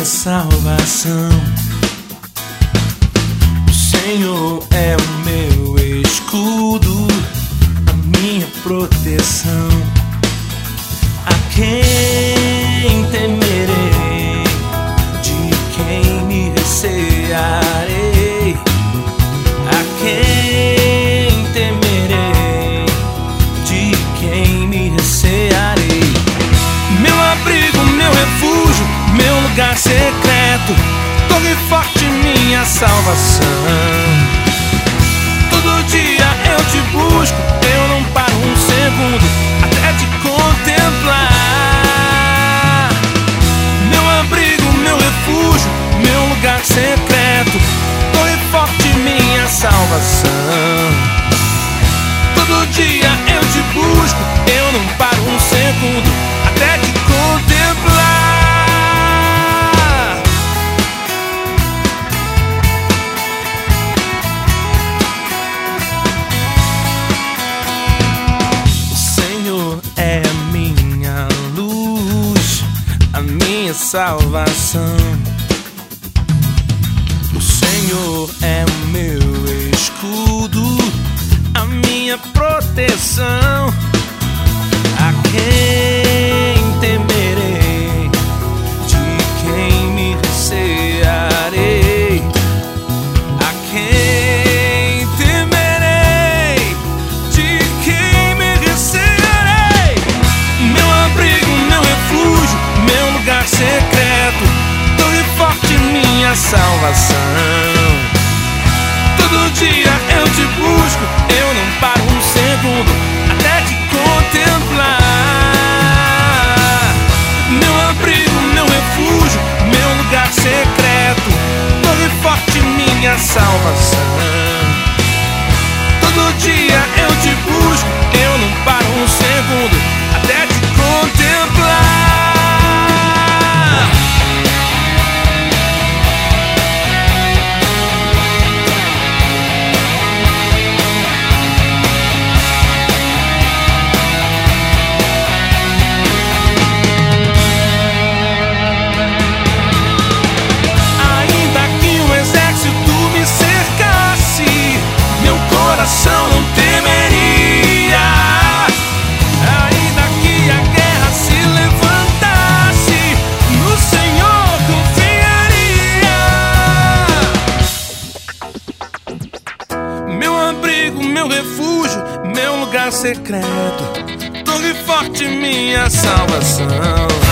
salvação. O Senhor é o meu escudo, a minha proteção. A quem temerei? De quem me recearei? A quem temerei? De quem me recearei? Meu abrigo, meu refúgio, meu lugar secreto, torre forte, minha salvação. Todo dia eu te busco, eu não paro um segundo até te contemplar. Meu abrigo, meu refúgio, meu lugar secreto, torre forte, minha salvação. Todo dia eu te busco, eu não paro um segundo até te contemplar. O Senhor é a minha luz, a minha salvação. O Senhor é o meu escudo, a minha proteção. A quem temerei? De quem me recearei? A quem temerei? De quem me recearei? Meu abrigo, meu refúgio, meu lugar secreto, torre forte, minha salvação. Todo dia eu te busco, eu não paro um segundo até te contemplar. Meu abrigo, meu refúgio, meu lugar secreto, torre forte, minha salvação. Todo dia eu te busco, eu não paro um segundo até te contemplar. Não temeria, ainda que a guerra se levantasse, no Senhor confiaria. Meu abrigo, meu refúgio, meu lugar secreto, torre forte, minha salvação.